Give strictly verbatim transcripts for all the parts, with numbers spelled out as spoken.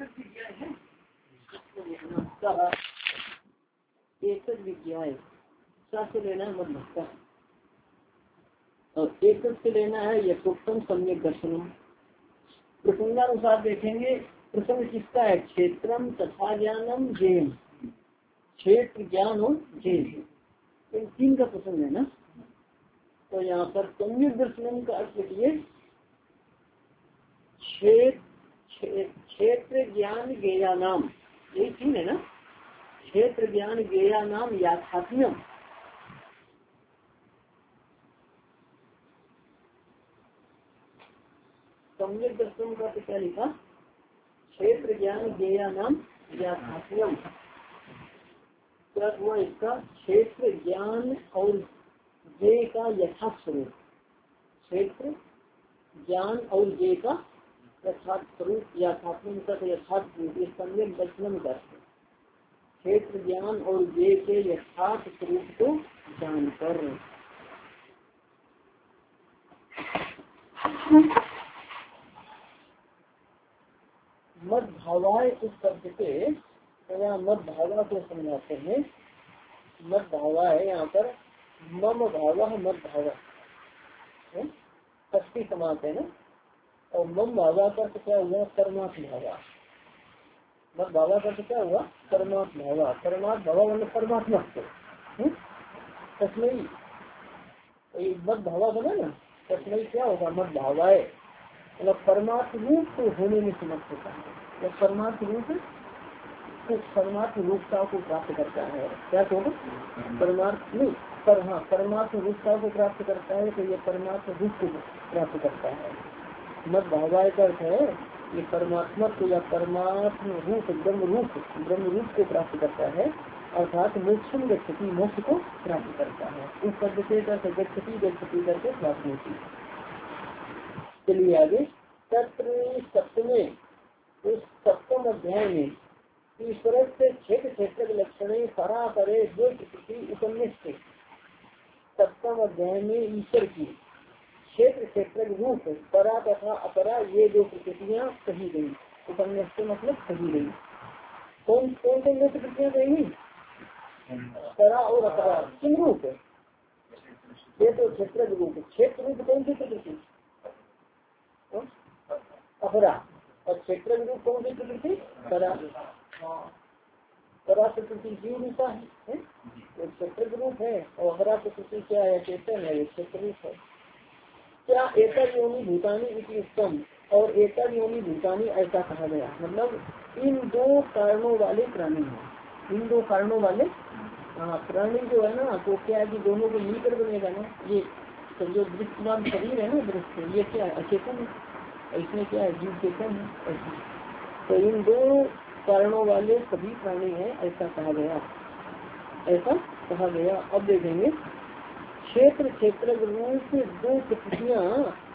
एक विज्ञा से लेना है मत और एक से लेना है यथोक्तम सम्यक दर्शनम। प्रसंगानुसार देखेंगे प्रसंग किसका है, क्षेत्रम तथा ज्ञानम जेम, क्षेत्र ज्ञान और जेम इन तीन का प्रसंग है ना। तो यहाँ पर सम्यक दर्शनम का अर्थ लिखिए क्षेत्र ज्ञान ज्ञेया नाम, यही तीन है ना। क्षेत्र ज्ञान ज्ञेया नाम याथात्म्यम, सम्यक दर्शन का क्या लिखा, क्षेत्र ज्ञान ज्ञेया नाम याथात्म्यम। क्या हुआ इसका, क्षेत्र ज्ञान और ज्ञेय का यथार्थ स्वरूप, क्षेत्र ज्ञान और ज्ञेय का यथार्थ स्वरूप, याथात्म्यम का यथार्थ स्वरूप सम्यक दर्शनम का क्षेत्र ज्ञान और ज्ञेय के यथार्थ स्वरूप को जानकर। मद भावाय इस शब्द के यहाँ मद भावा को समझाते हैं। मद भावा है यहाँ पर मम भावा मद भावा शक्ति समाप्त है ना। और मम भावा का क्या हुआ, परमात्म भावा। मद भावा का क्या हुआ, परमात्म भावा। परमात्म भावा मतलब परमात्मा को तस्मयी मद भावा बना ना, तस्मयी क्या होगा, मद भावाए मतलब परमात्म रूप को होने में समर्थ होता है। जब परमात्म रूप तो परमात्म रूपता को प्राप्त करता है, क्या होगा परमात्म पर हाँ परमात्म रूपता को प्राप्त करता है, तो ये परमात्म रूप को प्राप्त करता है। मद भावाय का अर्थ है ये परमात्मा को या परमात्म रूप ब्रह्म रूप ब्रह्म रूप को प्राप्त करता है, अर्थात मोक्षम गच्छति मोक्ष को प्राप्त करता है। उस शब्द से गच्छति गच्छति करके प्राप्त होती है। चलिए आगे, तत्र सप्तमे उस सप्तम अध्याय में ईश्वर से क्षेत्र क्षेत्र लक्षण परा परे जो प्रकृति उपनिष्ठ। सप्तम अध्याय में ईश्वर की क्षेत्र क्षेत्र रूप परा तथा अपरा ये जो प्रकृतियाँ कही गयी, उपनिष्ठ मतलब कही गयी। कौन कौन कौन दो प्रकृतियाँ कही, परा और अपरा किन रूप, क्षेत्र क्षेत्र रूप। क्षेत्र रूप कौन सी प्रकृति, अपरा, और क्षेत्र रूप कौन सी प्रकृति, परा। परा प्रकृति जीव रूपा है, तो क्षेत्र रूप है, और अपरा प्रकृति क्या है, चेतन है, क्षेत्र रूप है। क्या एकल योनि भूतानी इति उत्तम, और एकल योनि भूतानी ऐसा कहा गया, मतलब इन दो कारणों वाले प्राणी हैं। इन दो कारणों वाले हाँ प्राणी जो है ना, तो क्या है कि दोनों को मिलकर बनेगा ना। ये तो जो दृष्टिमान शरीर है ना, दृष्टि ये क्या है, अचेतन है, इसमें क्या है जीव चेतन है। तो इन दो कारणों वाले सभी प्राणी हैं ऐसा कहा गया, ऐसा कहा गया। अब देखेंगे क्षेत्र क्षेत्र रूप दो प्रकृतियाँ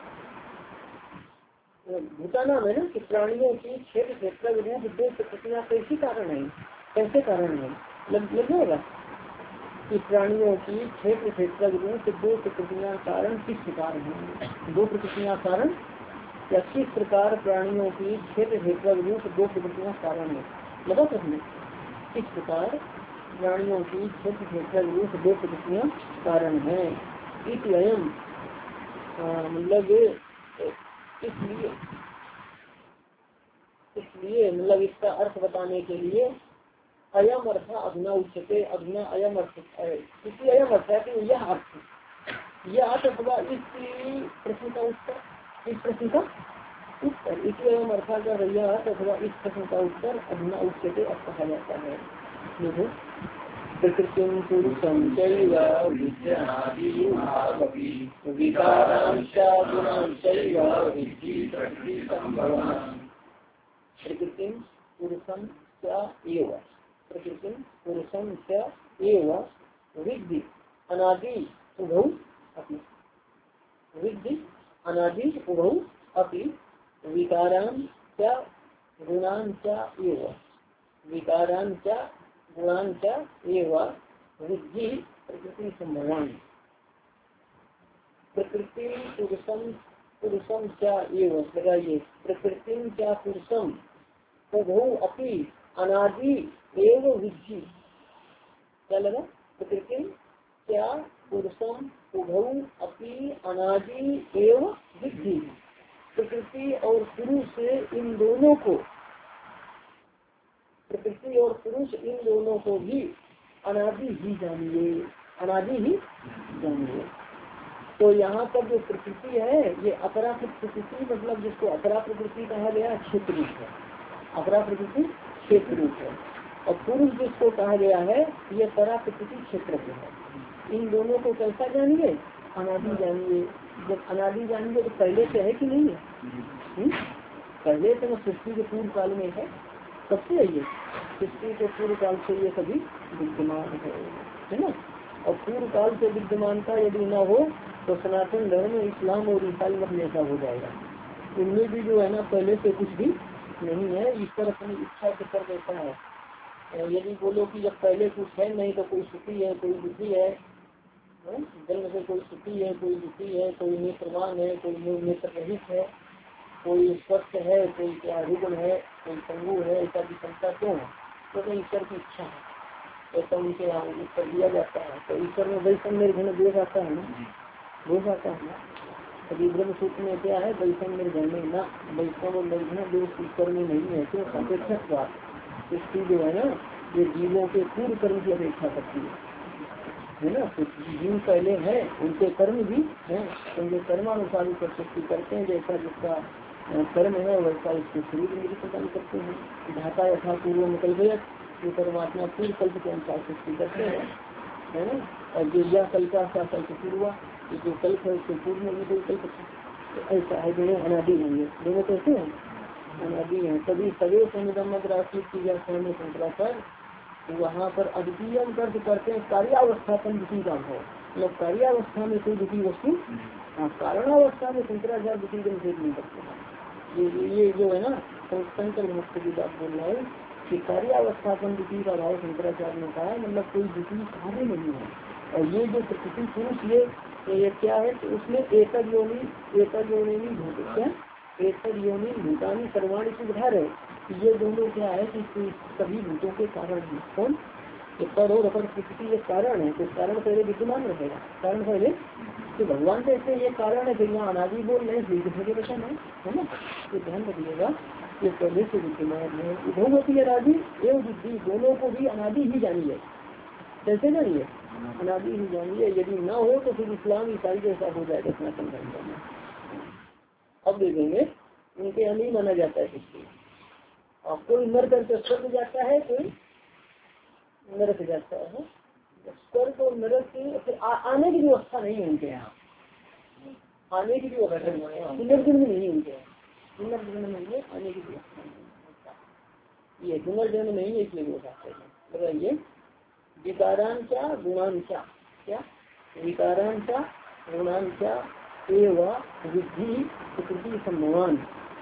भूताना में ना कि प्राणियों की क्षेत्र क्षेत्र रूप दो प्रकृतियाँ कैसी कारण है, कैसे कारण है, लग लगेगा कि प्राणियों की क्षेत्र क्षेत्र रूप दो प्रकृतियाँ कारण किस प्रकार है। दो प्रकृतियाँ कारण या किस प्रकार प्राणियों की क्षेत्र क्षेत्र रूप दो प्रकृतियाँ कारण है, लगा प्रश्न। किस प्रकार प्राणियों की क्षेत्र क्षेत्र रूप दो प्रकृतियाँ कारण है। इसलिए मतलब इसलिए इसलिए मतलब इसका अर्थ बताने के लिए अयम अर्थ अधुना उच्चते, अधुना अयम अर्थ इसलिए अयम अर्थ है कि यह अर्थ यह अर्थ अथवा इस प्रश्न का उत्तर, इस प्रश्न का उत्तर, इसलिए अयम अर्थ का यह अर्थ अथवा इस प्रश्न का उत्तर अधुना उच्चते अब कहा जाता है। देखो प्रकृतिम पुरुषम चैव विकारां च गुणां चैव विद्धि प्रकृतिं भवान्। प्रकृतिम पुरुषम च एव प्रकृतिम पुरुषम च एव विद्धि अनादि उभौ अपि विद्धि अनादि उभौ अपि विकारां च गुणां च एव विकारां च गुणां च एव विद्धि प्रकृति संभवान्। प्रकृति पुरुषम पुरुषम च एव लगाइए प्रकृतिम च पुरुषम उभौ अपि अनादि एव विद्धि। क्या लगा? प्रकृति क्या पुरुषम उभौ अपि अनादि एव विद्धि। प्रकृति और पुरुष इन दोनों को, प्रकृति और पुरुष इन दोनों को भी अनादि ही जानिए, अनादि ही जानिए। तो यहाँ पर जो प्रकृति है ये अपरा प्रकृति, मतलब जिसको अपरा प्रकृति कहा गया क्षेत्र रूप है, अपरा प्रकृति क्षेत्र रूप है। और पुरुष जिसको कहा गया है ये परा प्रकृति क्षेत्र है। इन दोनों को कैसा जानिए? अनादि जानिए। जब अनादि जानिए तो पहले से है कि नहीं है? हुँ? पहले से ना सृष्टि के पूर्व काल में है, कब से है ये? सृष्टि के पूर्व काल से ये सभी विद्यमान है, है ना। और पूर्व काल से विद्यमानता यदि न हो तो सनातन धर्म इस्लाम और ईसाई मत जैसा हो जाएगा। इनमें भी जो है ना पहले से कुछ भी नहीं है, ईश्वर अपनी इच्छा से कर देता है। यदि बोलो कि जब पहले कुछ है नहीं तो कोई सुखी है, कोई दुखी है, जन्म से कोई सुखी है, कोई दुखी है, कोई नेत्रवान है, कोई नेत्र रहित है, कोई स्वस्थ है, कोई क्या रुग्ण है, कोई पंगु है, ऐसा भी क्षमता क्यों है? तो ईश्वर की इच्छा है, ऐसा उनके यहाँ उत्तर दिया जाता है। तो ईश्वर में वैषम निर्घन दोष आता है ना, दोष आता है ना। अभी ब्रह्म सूत्र में क्या है? वैषम निर्घन में ना, वैषम और निर्घन दोष ईश्वर में नहीं है। क्यों? सापेक्षक बात, सृष्टि जो है ना ये जीवों के पूर्व कर्म की अपेक्षा करती है, है ना। तो जीव पहले है, उनके कर्म भी है, उनके कर्मानुसार सृष्टि करते हैं। जैसा जिसका कर्म है वैसा उसके शरीर में भी प्रदान करते हैं। धाता यथा पूर्व में कल्पया, जो परमात्मा पूर्व कल्प के अनुसार सृष्टि करते हैं, है ना। और जो यह कल्पा सा कल्प पूर्वा, जो कल्प है उसके पूर्व में भी कोई कल्प, तो ऐसा है। दोनों अनादि होंगे, दोनों कैसे हैं? अनादि है। कभी सवे समुदम्मत राशि की व्याख्या में शंकराचार्य वहाँ पर अद्वितीय अर्थ करते हैं कार्यावस्थापन दुखी का है, मतलब कार्यावस्था में कोई दुखी वस्तु, हाँ कारणावस्था में शंकराचार्य दुखी का निषेध नहीं करते हैं। ये ये जो है ना शंकर मुक्त की बात बोल रहा है कि कार्यावस्थापन दुखी का भाव शंकराचार्य ने कहा, मतलब कोई दुखी कार्य नहीं है। और ये जो प्रकृति पुरुष ये ये क्या है तो उसमें एकद योनि एकद योनि भूत क्या एकद योनि भूतानी सर्वाणी सुधार है। ये दोनों क्या है कि सभी भूतों के कारण है। कौन? पर और अपर प्रकृति ये कारण है, तो कारण पहले विद्यमान रहेगा, कारण पहले तो भगवान जैसे ये कारण है, फिर यहाँ अनादि बोल रहे हैं के वचन है, है ना। तो ध्यान रखिएगा ये पहले से विद्यमान है। उभवती अनादि एवं बुद्धि, दोनों को भी अनादि ही जानिए। कैसे जानिए? अनादि ही जानिए। यदि ना हो तो फिर इस्लाम ईसाई जैसा हो जाएगा सनातन धर्म में। अब देखेंगे उनके यहाँ नहीं माना जाता है किसी, और कोई मर करके स्वर्ग जाता है, कोई नरक जाता है। स्वर्ग और नरक की फिर आने की व्यवस्था नहीं है उनके यहाँ, आने की व्यवस्था नहीं है, पुनर्जन्म नहीं उनके यहाँ, पुनर्जन्म नहीं है, आने की व्यवस्था नहीं। ये पुनर्जन्म नहीं है इसलिए वो जाते हैं। बताइए विकारांचा गुणांचा, क्या विकारांचा गुणांचा एवं विधि प्रकृति सम्मान।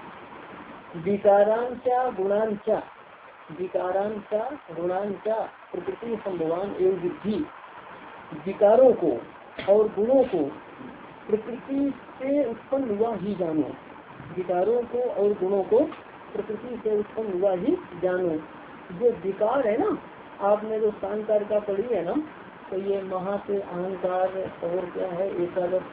विकारांचा गुणांचा, विकारांचा गुणांचा प्रकृति संभवान एवं विधि, विकारों को और गुणों को प्रकृति से उत्पन्न हुआ ही जानो। विकारों को और गुणों को प्रकृति से उत्पन्न हुआ ही जानो। जो विकार है ना, आपने जो शांकार का पढ़ी है ना, तो ये महा से अहंकार और क्या है एकादश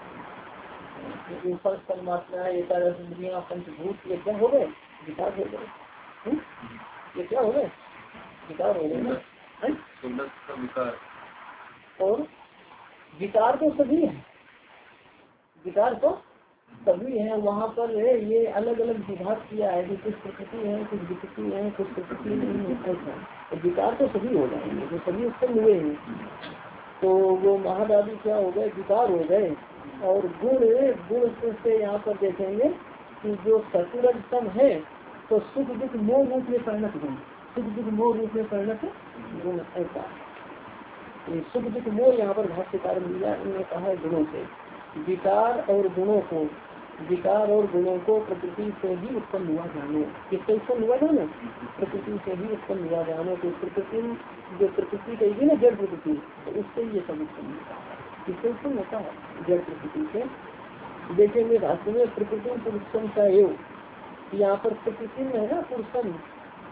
परमात्मा एकादश इंद्रियां पंचभूत, ये क्या हो गए? विकार हो गए। ये क्या हो गए? विकार हो गए ना। विकार और विकार तो सभी है, विकार तो सभी है। वहाँ पर ये अलग अलग विभाग किया है कि कुछ प्रकृति है, कुछ विकृति है, कुछ प्रकृति नहीं है, ऐसा। तो विकार तो सभी हो जाएंगे, जो सभी उत्पन्न हुए हैं। तो वो महादादी क्या हो गए? विकार हो गए। और गुण, गुण से यहाँ पर देखेंगे कि जो सतुरजतम है तो सुख दुख मोह रूप में परिणत गुण, सुख दुख मोह रूप में परिणत गुण, ऐसा। सुख दुख मोह यहाँ पर भाष्यकार दिया, इन्होंने कहा है गुणों से। विकार और गुणों को, विकार और गुणों को प्रकृति से ही उत्पन्न हुआ जानो। किससे उत्पन्न हुआ जानो? प्रकृति से ही उत्पन्न हुआ जानो। तो प्रकृति जो प्रकृति कहेगी ना जड़ प्रकृति, तो उससे ये सब उत्पन्न होता है। किससे उत्पन्न होता है? जड़ प्रकृति से। देखेंगे राष्ट्र में प्रकृति पुरुषम का योग, यहाँ पर प्रकृति में है ना पुरुषम,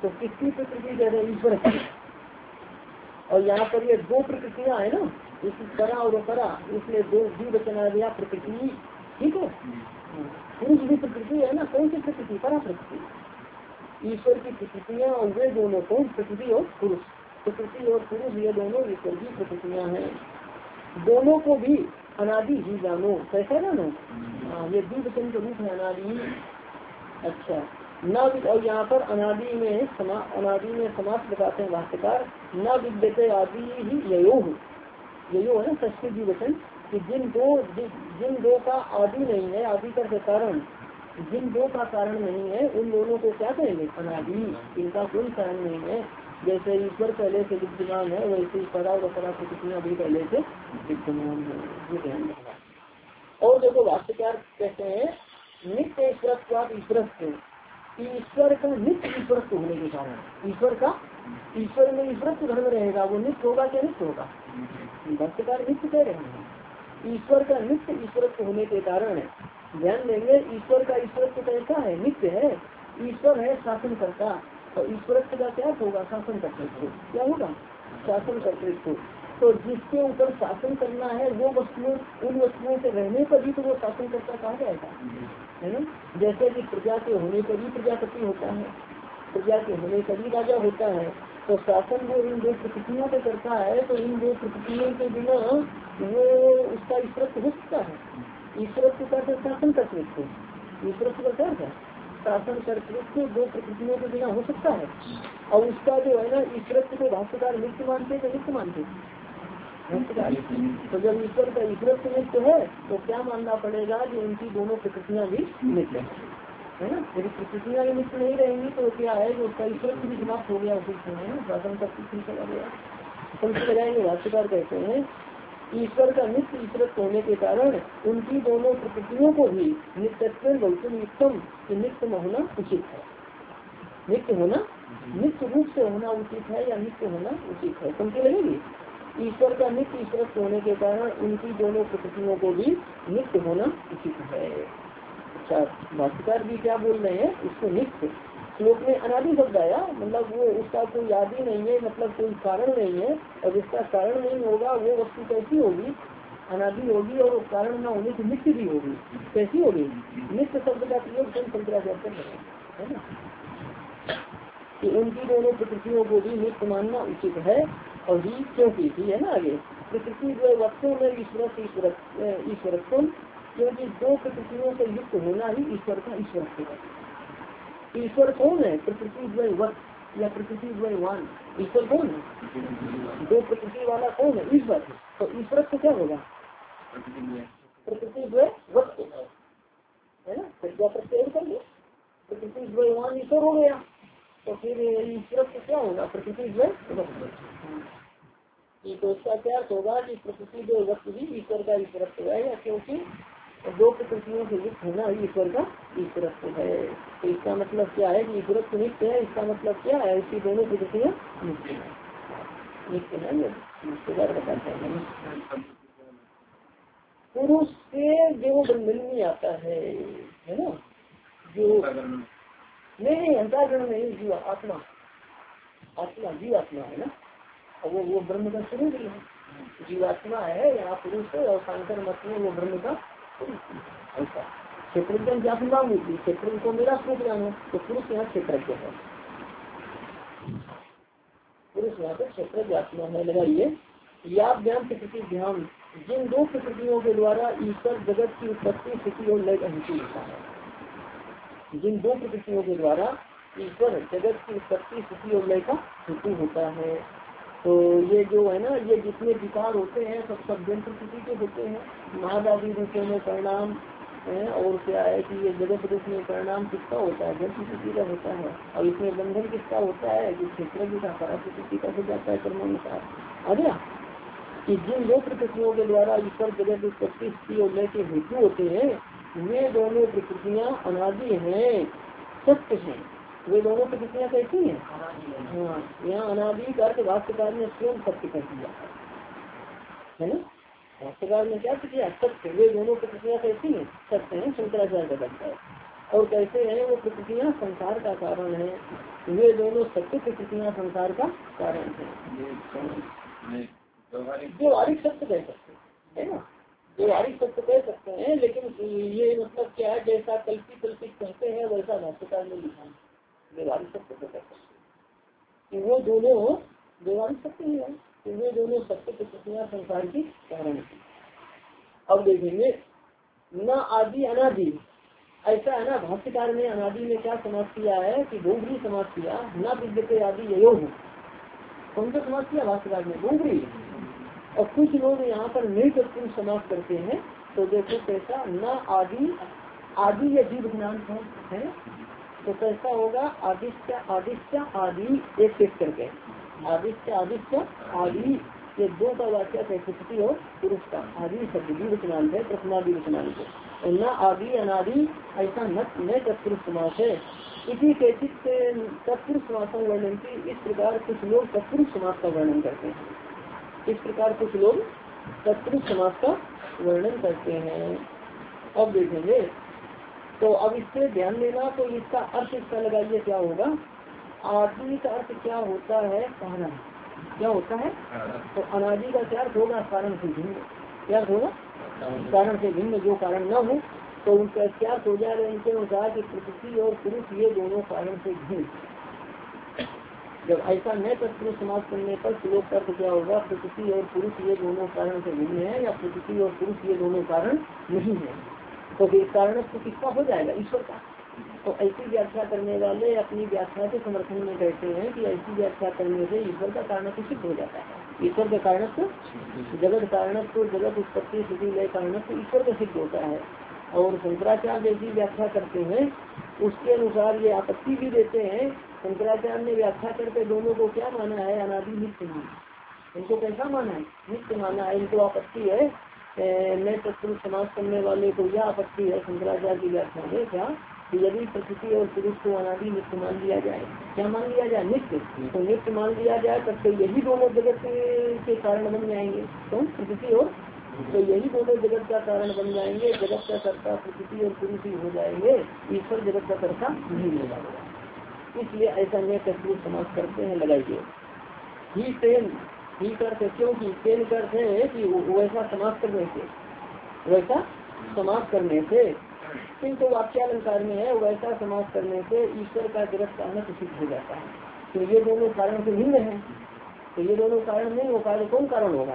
तो किसकी प्रकृति कह रहे हैं? ईश्वर की। और यहाँ पर ये दो प्रकृतियां है ना, इस परा और परा, इसलिए दो द्विवचन आ गया प्रकृति। ठीक है, पुरुष भी प्रकृति है ना, कौन सी प्रकृति? परा प्रकृति। ईश्वर की प्रकृतियां और वे दोनों कौन? प्रकृति और पुरुष। प्रकृति और पुरुष ये दोनों ईश्वर की प्रकृतियां हैं। दोनों को भी अनादि ही जानो। कैसा जानो? हाँ, ये द्विवचन के रूप है अनादि। अच्छा, न, और यहाँ पर अनादि में समा अनादि में समास लगाते हैं भाष्यकार। न विद्यते आदि ही ययो ययो है ना संस्कृत द्विवचन, कि जिन दो जिन दो का आदि नहीं है, आदि का कारण, जिन दो का कारण नहीं है उन दोनों को क्या कहेंगे? अनादि। इनका कोई कारण नहीं है। जैसे ईश्वर पहले से विद्यमान है, वैसे ही परा और अपरा प्रकृतियां भी पहले से विद्यमान है। और देखो भाष्यकार कहते हैं नित्य ईश्वर ईश्वर ईश्वर का नित्य ईश्वरत्व होने के कारण, ईश्वर का ईश्वर में ईश्वरत्व धर्म रहेगा, वो नित्य होगा क्या? नित्य होगा। भाष्यकार नित्य कह रहे हैं। ईश्वर का नित्य ईश्वरत्व होने के कारण ध्यान देंगे, ईश्वर का ईश्वरत्व कैसा है? नित्य है। ईश्वर है शासन करता, और ईश्वरत्व का क्या होगा? शासन कर्तृत्व। क्या होगा? शासन कर्तृत्व। तो जिसके ऊपर शासन करना है वो वस्तुओं, उन वस्तुओं से रहने पर भी तो वो शासन करता कहा जाएगा, है ना। जैसे कि प्रजा के होने पर भी प्रजापति होता है, प्रजा के होने पर भी राजा होता है। तो शासन वो इन दो प्रकृतियों पे करता है, तो इन दो प्रकृतियों के बिना वो उसका ईश्वरत्व हो सकता है? ईश्वरत्व का शासन कर्तृत्व, ईश्वरत्व का क्या है? शासन कर्तृत्व दो प्रकृतियों के बिना हो सकता है? और उसका जो है ना ईश्वरत्व को भाष्यकार नित्य मानते तो नित्य मानते। तो जब ईश्वर का ईश्वरत्व नित्य है तो क्या मानना पड़ेगा कि उनकी दोनों प्रकृतियां भी नित्य है ना। यदि प्रकृतियां भी नित्य नहीं रहेंगी तो क्या है कि उसका ईश्वरत्व भी समाप्त हो गया, उसी है ना, शासन कर्तृत्व चला गया। समझ लगाएंगे। भाष्यकार कहते हैं ईश्वर का नित्य ईश्वरत्व होने के कारण उनकी दोनों प्रकृतियों को भी नित्यत्व गौतम नित्यम नित्य होना उचित है। नित्य होना, नित्य रूप से होना उचित है या नित्य होना उचित है, समझ लगेगी। ईश्वर का नित्य ईश्वरत्व होने के कारण उनकी दोनों प्रकृतियों को भी नित्य होना उचित है। अच्छा, भाष्यकार भी क्या बोल रहे हैं? इसको नित्य श्लोक में अनादि शब्द आया, मतलब वो उसका कोई आदि नहीं है, मतलब कोई कारण नहीं है, और जिसका कारण नहीं होगा वो वस्तु कैसी होगी? अनादि होगी, और कारण न होने की नित्य भी होगी। कैसी होगी? नित्य शब्द का प्रयोग शंकराचार्य कर रहे हैं, है ना, कि उनकी दोनों प्रकृतियों को भी नित्य मानना उचित है। और ही क्योंकि थी है ना आगे प्रकृति जो वस्तुओं में ईश्वर ईश्वरत्व, क्योंकि दो प्रकृतियों से युक्त होना ही ईश्वर का ईश्वरत्व है। ईश्वर कौन है? प्रकृति द्वय वक्त या प्रकृति द्वयवान। ईश्वर कौन है? दो प्रकृति वाला कौन है? ईश्वर। तो ईश्वरत्व क्या होगा? प्रकृति द्वय वक्त है ना, प्रज्ञा प्रत्यय करिए, प्रकृति द्वयवान ईश्वर हो गया। तो फिर ईश्वरत्व क्या होगा? प्रकृति द्वय वक्त। तो इसका क्या होगा कि प्रकृति द्वय वक्त भी ईश्वर का ईश्वरत्व है, या क्योंकि दो प्रकृतियों से युक्त होना ही ईश्वर का ईश्वरत्व है। तो इसका मतलब क्या है कि ईश्वरत्व नित्य है। इसका मतलब क्या है? इसकी दोनों प्रकृतियाँ नित्य है, नित्य है। ये बताते हैं पुरुष से जो ब्रह्म में आता है, है ना, जो नहीं नहीं अंतःकरण नहीं, जीव आत्मा, आत्मा जीव आत्मा है ना, और वो वो ब्रह्म का स्वरूप ही है। जीवात्मा है, यहाँ पुरुष है, और शंकर मत में वो ब्रह्म का ऐसा क्षेत्र जातना होती, क्षेत्र को मेरा स्वरूप जानो। तो पुरुष यहाँ क्षेत्रज्ञ है, पुरुष यहाँ पे क्षेत्र जातना है। लगाइए या ज्ञान प्रकृति ध्यान, जिन दो प्रकृतियों के द्वारा ईश्वर जगत की उत्पत्ति स्थिति और लय अहिंसी होता है। जिन दो प्रकृतियों के द्वारा ईश्वर जगत की उत्पत्ति स्थिति और लय का हेतु होता है। तो ये जो है ना, ये जितने विकार होते हैं सब सब जन प्रकृति के होते हैं। महादादी रूपों में परिणाम है, और क्या है कि ये जगत रूप में परिणाम किसका होता है? जन प्रकृति का होता है। और इसमें बंधन किसका होता है? कि क्षेत्र का परा प्रकृति का हो जाता है कर्मानुसार। आ गया कि जिन दो प्रकृतियों के द्वारा ईश्वर जगत उत्पत्ति स्थिति और लय के हेतु होते हैं, वे दोनों प्रकृतियाँ अनादि हैं, सत्य हैं। वे दोनों प्रकृतियाँ कैसी हैं? हाँ, यहाँ अनादि का अर्थ भाष्यकार ने स्वयं सत्य कर दिया है ना। भाष्यकार ने क्या किया? सत्य। वे दोनों प्रकृतियाँ कैसी हैं? सत्य हैं, शंकराचार्य का करता है। और कैसे है वो प्रकृतियाँ संसार का कारण है, वे दोनों सत्य प्रकृतियाँ संसार का कारण है। व्यवहारिक सत्य कह सकते है ना, व्यवहारिक सत्य कह सकते हैं, लेकिन ये मतलब क्या है, जैसा कल्पित कल्पित कहते हैं वैसा भाष्यकार ने लिखा है। व्यवहारिक सत्य कह सकते हैं वो दोनों व्यवहारिक सत्य ही है, वे दोनों सत्य प्रकृतियाँ संसार की कारण है। अब देखेंगे न आदि अनादि, ऐसा है ना, भाष्यकार ने अनादि में क्या समाज किया है कि बहुब्री समाज किया, न विद्यते आदि यो हूँ, कौन सा समाज किया भाष्यकार ने, बहुब्री। और कुछ लोग यहाँ पर निर्तत्पुरुष समाज करते हैं, तो देखो कैसा, न आदि आदि या जीव ज्ञान है, तो कैसा होगा, आदित्य आदित्य आदि एक एक करके, आदित्य आदित्य आदि, ये दो का वाक्य है, प्रकृति और पुरुष का, आदि शब्द जीव ज्ञान है, प्रथमादि ज्ञान है, और न आदि अनादि ऐसा न तत्पुरुष समास है। इसी के चित्त तत्पुरुष समास वर्णन की, इस प्रकार कुछ लोग तत्पुरुष समास का वर्णन करते हैं, इस प्रकार कुछ लोग तत्पुरुष समास का वर्णन करते हैं। अब देखेंगे तो अब इससे ध्यान देना, तो इसका अर्थ इसका लगाइए क्या होगा, आदि का अर्थ क्या होता है, कारण, क्या होता है, तो अनादि का क्या अर्थ होगा, कारण से भिन्न, क्या होगा, कारण से भिन्न, जो कारण न हो तो उनका क्या हो जाएगा, इनके अनुसार कि प्रकृति और पुरुष ये दोनों कारण से भिन्न। जब ऐसा न तत्पुरुष समाज करने पर श्लोक का अर्थ क्या होगा, प्रकृति और पुरुष ये दोनों कारण से भिन्न है, या प्रकृति और पुरुष ये दोनों कारण नहीं है, तो फिर कारण तो किसका हो जाएगा, ईश्वर का। तो ऐसी व्याख्या करने वाले अपनी व्याख्या के समर्थन में कहते हैं कि ऐसी व्याख्या करने से ईश्वर का कारण तो सिद्ध हो जाता है, ईश्वर का कारण तो जगत कारण तो जगत उत्पत्ति स्थिति लय कारण तो ईश्वर का सिद्ध होता है। और शंकराचार्य जैसी व्याख्या करते हैं उसके अनुसार ये आपत्ति भी देते हैं। शंकराचार्य ने व्याख्या करके दोनों को क्या माना है, अनादि नित्य माना, इनको कैसा माना है, नित्य माना है। इनको आपत्ति है नए तत्पुरुष समाज करने वाले को यह आपत्ति है शंकराचार्य की व्याख्या में क्या, कि यदि प्रकृति और पुरुष को अनादि नित्य मान लिया जाए, क्या मान लिया जाए, नित्य, तो नित्य मान लिया जाए तब तो यही दोनों जगत के कारण बन जाएंगे, तो प्रकृति और तो यही दोनों जगत का कारण बन जाएंगे, जगत का कर्ता प्रकृति और पुरुष ही हो जाएंगे, ईश्वर जगत का कर्ता नहीं हो जाएगा। इसलिए ऐसा नए तत्पुरुष समाज करते हैं, लगाइए ही तेन ही करते, क्योंकि तेन करते है कि वैसा समाज करने से, वैसा समाज करने से, किंतु वाक्यालंकार में है वैसा समाज करने से ईश्वर का जगत कारण सिद्ध हो जाता है। तो ये दोनों कारण से भिन्न है, तो ये दोनों कारण नहीं, वो कारण कौन कारण होगा,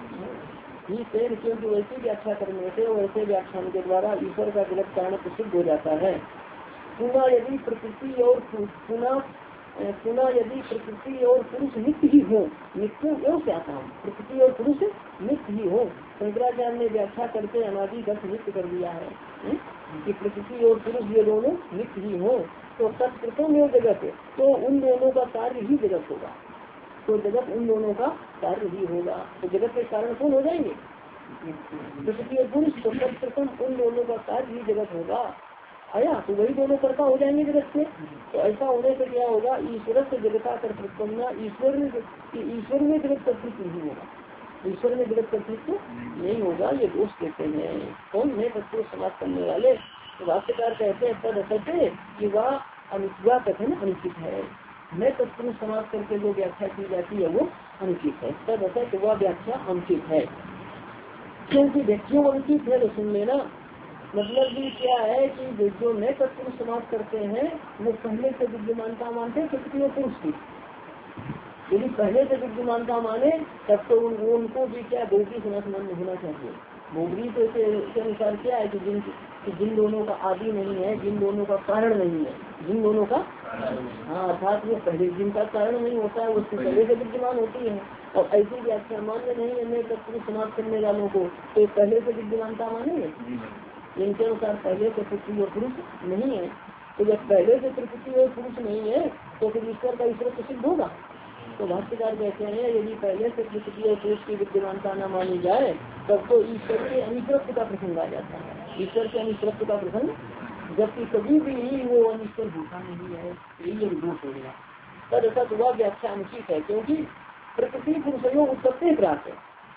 ही तेन, क्योंकि वैसी व्याख्या करने से वैसे व्याख्यान के द्वारा ईश्वर का जगत कारण सिद्ध हो जाता है। पुनः यदि प्रकृति और पुनः पुनः यदि प्रकृति और पुरुष नित्य ही हो, नित्य एवं क्या काम, प्रकृति और पुरुष नित्य ही हो, शंकराचार्य ने व्याख्या करके अनादि अर्थ नित्य कर दिया है कि प्रकृति और पुरुष ये दोनों नित्य ही हो, तो तत्कृतों में जगत, तो उन दोनों का कार्य ही जगत होगा, तो जगत उन दोनों का कार्य ही होगा। तो जगत के कारण कौन हो जाएंगे, प्रकृति और पुरुष, तो तत्कृतम उन दोनों का कार्य ही जगत होगा। आया, तो वही दोनों कर्ता हो जाएंगे जगत से। तो ऐसा होने से क्या होगा, ईश्वर से जगता कर्तृत्व, ईश्वर ईश्वर में जगत कर्तृत्व नहीं होगा, ईश्वर में जगत कर्तृत्व नहीं होगा, ये दोष कहते हैं कौन है तत्व समाज करने वाले। तो भाष्यकार कहते हैं तद असत्य कि वह अनुचित कथन अनुचित है, मैं तत्पुरुष समाज करके जो व्याख्या की जाती है वो अनुचित है, तद असत्य वह व्याख्या अनुचित है। क्योंकि व्यक्तियों अनुचित है तो सुन लेना, मतलब भी क्या है कि जो नए तत्पुरुष समाज करते हैं वो पहले से विद्यमानता मानते हैं प्रकृति और पुरुष की, यदि पहले से विद्यमानता माने तब तो उन, उनको भी क्या बहुग्री समाज होना चाहिए। बहुग्री तो के अनुसार क्या है कि जिन कि जिन दोनों का आदि नहीं है, जिन दोनों का कारण नहीं है, जिन दोनों का हाँ अर्थात वो पहले जिनका कारण नहीं होता है उसकी पहले से विद्यमान होती है। और ऐसी व्याख्या मान्य नहीं है नए तत्पुरुष समाज करने वालों को, तो पहले से विद्यमानता मानेंगे, इनके अनुसार पहले से प्रकृति और पुरुष नहीं है। तो जब पहले से प्रकृति और पुरुष नहीं है तो फिर ईश्वर का ईश्वर तो सिद्ध होगा। तो भाष्यकार कहते हैं यदि पहले से प्रकृति और पुरुष की विद्यमानता न मानी जाए तब तो ईश्वर के अनिश्वरत्व का प्रसंग आ जाता है, ईश्वर के अनिश्वरत्व का प्रसंग, जबकि कभी भी वो अनिश्वर होता नहीं है, यही एक दोष हो गया। तद वह व्याख्या अनुचित है, क्योंकि प्रकृति पुरुषों उत्पत्ति प्राप्त है,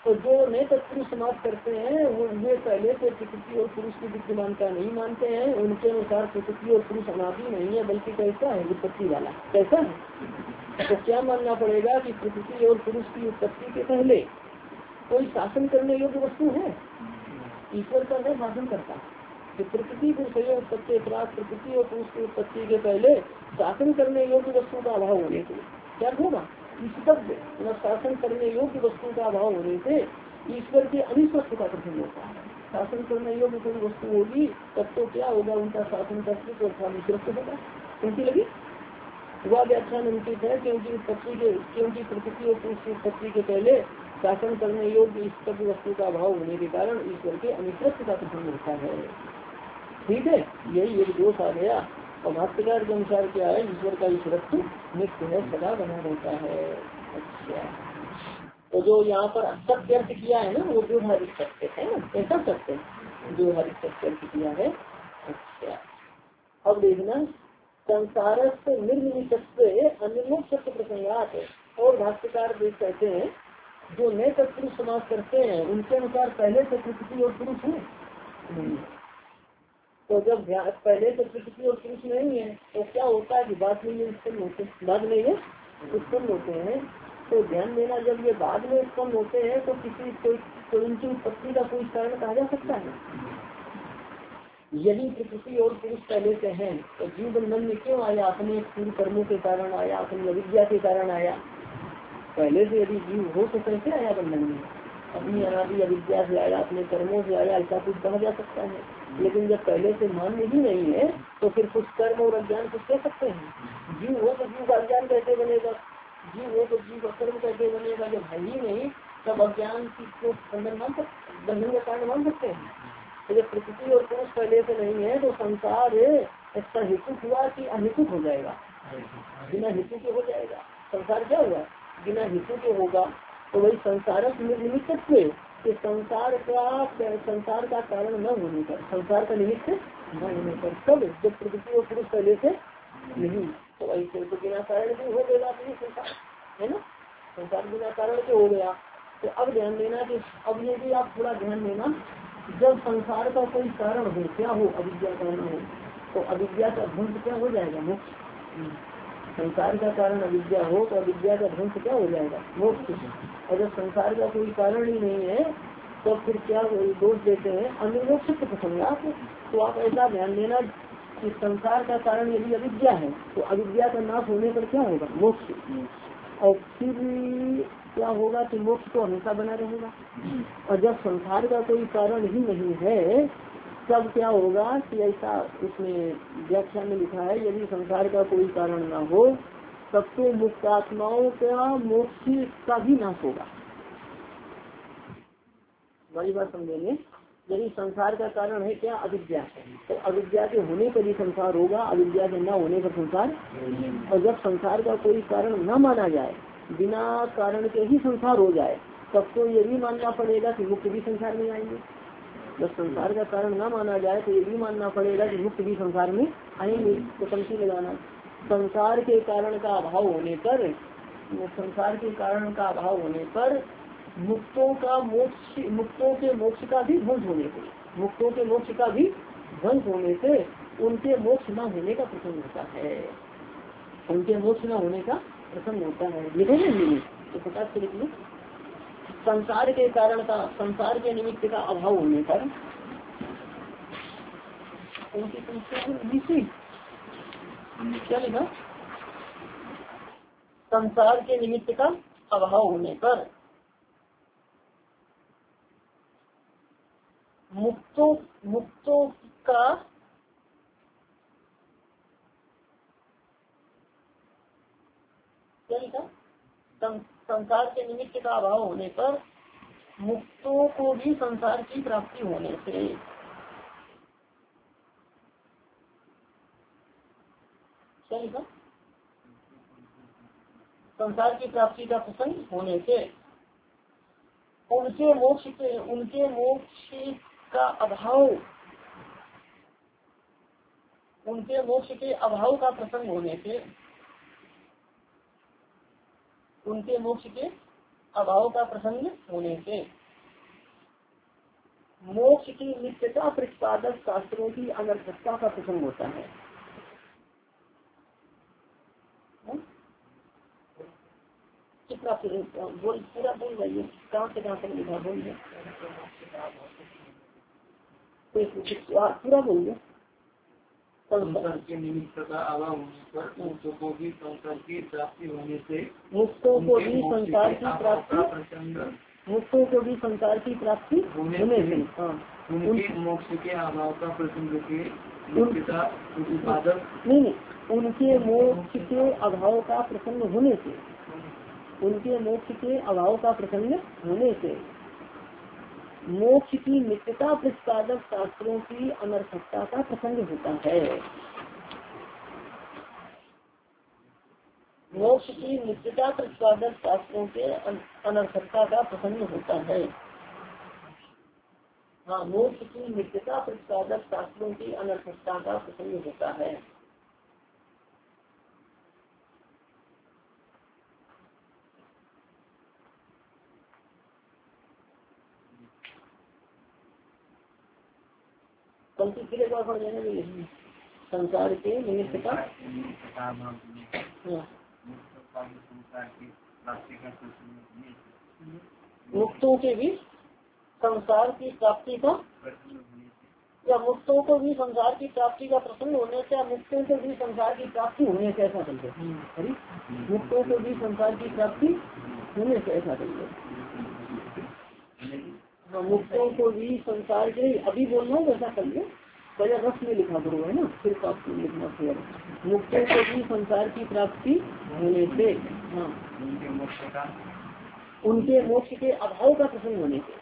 तो जो नए तत्पुरुष समाप्त करते हैं वो वे पहले से प्रकृति और पुरुष की विद्यमानता नहीं मानते हैं। उनके अनुसार प्रकृति और पुरुष अनादि नहीं है, बल्कि कैसा है, विपत्ति वाला। कैसा है? तो क्या मानना पड़ेगा कि प्रकृति और पुरुष की उत्पत्ति के पहले कोई शासन करने योग्य वस्तु है? ईश्वर का नहीं शासन करता। तो प्रकृति पुरुष उत्पत्ति प्राप्त प्रकृति और पुरुष की उत्पत्ति के पहले शासन करने योग्य वस्तु का अभाव होने से क्या होगा? ईश्वर शासन करने योग्य वस्तु का अभाव होने से ईश्वर के अनिश्वस्त का प्रसन्न होता है। शासन करने योग्य कोई वस्तु होगी तब तो क्या होगा, उनका शासन कर्तृत्व और अनिश्वस्त होगा। उनकी लगी वह व्याख्यान अंकित है, क्योंकि उत्पत्ति के क्योंकि प्रकृति और पुरुष की उत्पत्ति के पहले शासन करने योग्य ईश्वर वस्तु का अभाव होने के कारण ईश्वर के अनिश्वस्त का प्रसन्न होता है। ठीक है, यही एक दोष आ गया। और भाष्यकार के अनुसार क्या है, ईश्वर का ईश्वरत्व नित्य है, सदा बना रहता है। अच्छा, तो जो यहाँ पर सत्य अर्थ किया है ना, वो व्यवहारिक सत्य है ना, कैसा सत्य? व्यवहारिक सत्य अर्थ किया है। अच्छा, अब देखना संसार से निर्निमित अनिर्मुक्त सत्य प्रसंगात। और भाष्यकार देख कहते हैं जो नए तत्पुरुष समाप्त करते हैं उनके अनुसार पहले से प्रकृति और पुरुष है। तो जब पहले से प्रकृति और पुरुष नहीं है तो क्या होता है कि बाद में ये उत्पन्न होते बाद में ये उत्पन्न होते हैं। तो ध्यान देना, जब ये बाद में उत्पन्न होते हैं तो किसी कोई तो उनकी उत्पत्ति का कोई कारण कहा जा सकता है? यदि प्रकृति और पुरुष पहले से हैं तो जीव बंधन में क्यों आया? अपने पूर्व कर्मों के कारण आया, अपनी अविद्या के कारण आया। पहले से यदि जीव हो तो कैसे आया बंधन में? अपनी अनादि अविद्या से आया, अपने कर्मों से आया, ऐसा कुछ कहा जा सकता है। लेकिन जब पहले से मान्य ही नहीं है तो फिर कुछ कर्म और अज्ञान कुछ कह सकते हैं। जीव हो तो जीव का अज्ञान कैसे बनेगा? जीव हो तो जीव का कर्म कैसे बनेगा? जब है ही नहीं तब अज्ञान की को बंधन मान सकते बंधन का कारण मान सकते हैं। तो जब प्रकृति और पुरुष पहले से नहीं है तो संसार इसका हेतु हुआ कि अहेतुक हो जाएगा? बिना हेतु के हो जाएगा। संसार क्या हुआ? बिना हेतु के होगा। तो वही संसार निमित्त कि संसार का संसार का कारण न होने पर, संसार का निमित्त न होने पर, तब जब प्रकृति और पुरुष पहले से नहीं तो ऐसे तो बिना कारण के हो गया संसार, है ना। संसार बिना कारण के हो गया। तो अब ध्यान देना कि अब ये भी आप थोड़ा ध्यान देना, जब संसार का कोई कारण हो, क्या हो, अविद्या कारण हो, तो अविद्या का ध्वंस क्या हो जाएगा? मोक्ष। संसार का कारण अविद्या हो तो अविद्या का ध्वंस क्या हो जाएगा? मोक्ष। और जब संसार का कोई कारण ही नहीं है तो फिर क्या दोष देते हैं? अनिर्मोक्ष प्रसंगात। तो आप ऐसा ध्यान देना कि संसार का कारण यदि अविद्या है तो अविद्या का नाश होने पर क्या होगा? मोक्ष। और फिर क्या होगा कि मोक्ष तो हमेशा बना रहेगा। और जब संसार का कोई कारण ही नहीं है तब क्या होगा कि ऐसा उसमें व्याख्या में लिखा है, यदि संसार का कोई कारण ना हो तब तो मुक्त आत्माओं का मोक्ष का भी नाश होगा। बड़ी बात समझेंगे। यदि संसार का कारण है क्या? अविद्या है, तो अविद्या के होने पर ही संसार होगा, अविद्या के न होने पर संसार। और जब संसार का कोई कारण न माना जाए, बिना कारण के ही संसार हो जाए, तब तो ये भी मानना पड़ेगा कि मुक्त भी संसार में आएंगे। जब संसार का कारण न माना जाए तो ये भी मानना पड़ेगा कि मुक्त भी संसार में आएंगे। तो पंक्ति लगाना, संसार के कारण का अभाव होने पर, संसार के कारण का अभाव होने पर मुक्तों का मोक्ष, मुक्तों के मोक्ष का भी ध्वंस होने से, मुक्तों के मोक्ष का भी ध्वंस होने से उनके मोक्ष न होने का प्रसंग होता है। उनके मोक्ष न होने का प्रसंग होता है। लिखेंगे नहीं तो प्रकाश से लिख लो। संसार के कारण का, संसार के निमित्त का अभाव होने पर उनकी क्या लिखा? संसार के निमित्त का अभाव होने पर मुक्तों मुक्तों का क्या लिखा? संसार के निमित्त का अभाव होने पर मुक्तों को भी संसार की प्राप्ति होने से, क्या लिखा? संसार की प्राप्ति का प्रसंग होने से उनके मोक्ष के उनके मोक्ष का अभाव उनके मोक्ष के अभाव का प्रसंग होने से उनके मोक्ष के अभाव का प्रसंग होने से मोक्ष की नित्यता प्रतिपादक शास्त्रों की अनर्थकता का प्रसंग होता है। कितना बोल पूरा बोल जाइए, कहाँ से कहाँ तक लिखा बोलिए, पूरा बोलिए। संसार के निमित्त का अभाव होने पर मुक्तों को भी संसार की प्राप्ति होने से मुक्तों को भी संसार की प्राप्ति मुक्तों को भी संसार की प्राप्ति होने से उनके मोक्ष के अभाव का प्रसंग के उत्पादक नहीं नहीं उनके मोक्ष के अभाव का प्रसंग होने से उनके मोक्ष के अभाव का प्रसंग होने से मोक्ष की नित्यता प्रतिपादक शास्त्रों की अनर्थकता का प्रसंग होता है। मोक्ष की नित्यता प्रतिपादक शास्त्रों के अनर्थकता का प्रसंग होता है। हाँ, मोक्ष की नित्यता प्रतिपादक शास्त्रों की अनर्थकता का प्रसंग होता है। पंक्ति फिर एक बार पढ़ देने में संसार के निमित्त का मुक्तों के भी संसार की प्राप्ति का या मुक्तों को भी संसार की प्राप्ति का प्रसंग होने से मुक्तों को भी संसार की प्राप्ति होने से ऐसा समझे। मुक्तों को भी संसार की प्राप्ति होने से ऐसा समझे। मुक्तों को भी संसार के अभी बोलना है वैसा करिए, पहले रस में लिखा करो है ना, फिर प्राप्ति लिखना फिर। मुक्तों को भी संसार की प्राप्ति होने से हाँ उनके मोक्ष के अभाव का प्रसंग होने से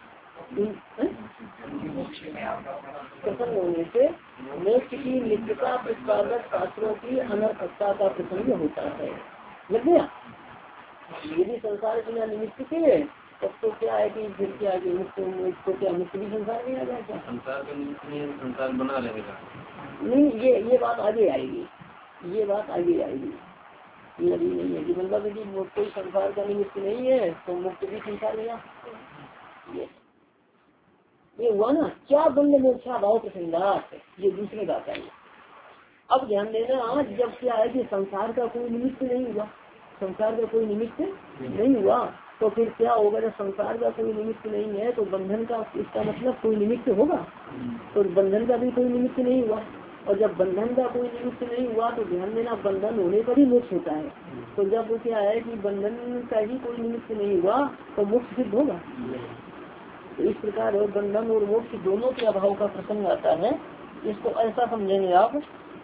प्रसंग होने से मोक्ष की नित्यता प्रतिपादक शास्त्रों की अनर्थकता का प्रसंग होता है। लग गया। यदि संसार बिना निमित्त के तब तो क्या है कि फिर क्या है मुक्त तो क्या मुक्त भी संसार में आ जाएगा। संसार का निमित्त नहीं संसार बना रहेगा। नहीं, ये ये बात आगे आएगी, ये बात आगे आएगी। ये अभी नहीं है कि मतलब यदि कोई संसार का निमित्त नहीं है तो मुक्त भी संसार में आ ये ये हुआ ना। क्या बंद मोक्षा भाव प्रसंगात, ये दूसरी बात आई। अब ध्यान देना, आज जब क्या है कि संसार का कोई निमित्त नहीं हुआ, संसार का कोई निमित्त नहीं हुआ तो फिर क्या होगा। जब संसार का कोई निमित्त नहीं है तो बंधन का इसका मतलब कोई निमित्त होगा, तो बंधन का भी कोई निमित्त नहीं हुआ। और जब बंधन का कोई निमित्त नहीं हुआ तो ध्यान देना बंधन होने पर ही मोक्ष होता है। तो जब वो क्या है कि बंधन का ही कोई निमित्त नहीं हुआ तो मोक्ष सिद्ध होगा। तो इस प्रकार बंधन और मोक्ष दोनों के अभाव का प्रसंग आता है। इसको ऐसा समझेंगे आप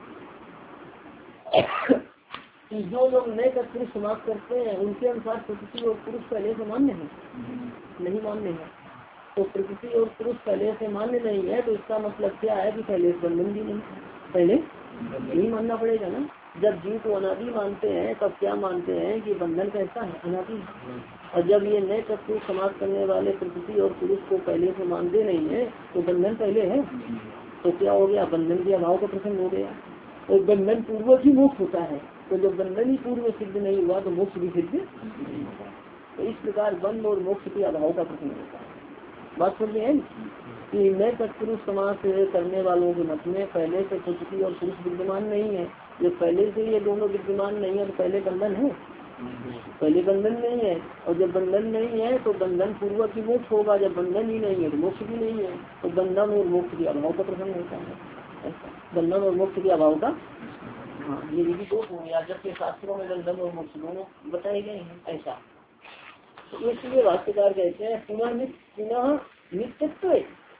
कि जो लोग नए का पुरुष समाप्त करते हैं उनके अनुसार प्रकृति और पुरुष पहले से मान्य है नहीं मान्य है। तो प्रकृति और पुरुष पहले से मान्य नहीं है तो इसका मतलब क्या है कि पहले से बंधन भी नहीं, पहले यही मानना पड़ेगा ना। जब जीव को अनादि मानते हैं तब क्या मानते हैं कि बंधन कैसा है, अनादि। और जब ये नए तत्व समाप्त करने वाले प्रकृति और पुरुष को पहले से मानते नहीं है तो बंधन पहले है। तो क्या हो गया, बंधन के अभाव का प्रसंग हो गया। और बंधन पूर्वक ही मोक्ष होता है, तो जब बंधन ही पूर्व में सिद्ध नहीं हुआ तो मोक्ष भी सिद्ध नहीं होगा। तो इस प्रकार बंध और मोक्ष के अभाव का प्रसंग होता है। बात समझ में है कि नए तत्पुरुष समाप्त करने वालों के मत में पहले से प्रकृति और पुरुष विद्यमान नहीं है। जब पहले से ये दोनों विद्यमान नहीं है तो पहले बंधन है, पहले बंधन नहीं है। और जब बंधन नहीं है तो बंधन पूर्वक ही मोक्ष होगा, जब बंधन ही नहीं है तो मोक्ष भी नहीं है। तो बंधन और मोक्ष के अभाव का प्रसंग होता है। बंधन और मोक्ष के अभाव का हाँ ये विधि दोष हो गया। जबकि शास्त्रों में बंधन और मोक्ष दोनों बताए गए हैं ऐसा। तो इसलिए भाष्यकार कहते हैं पुनः पुनः नित्यत्व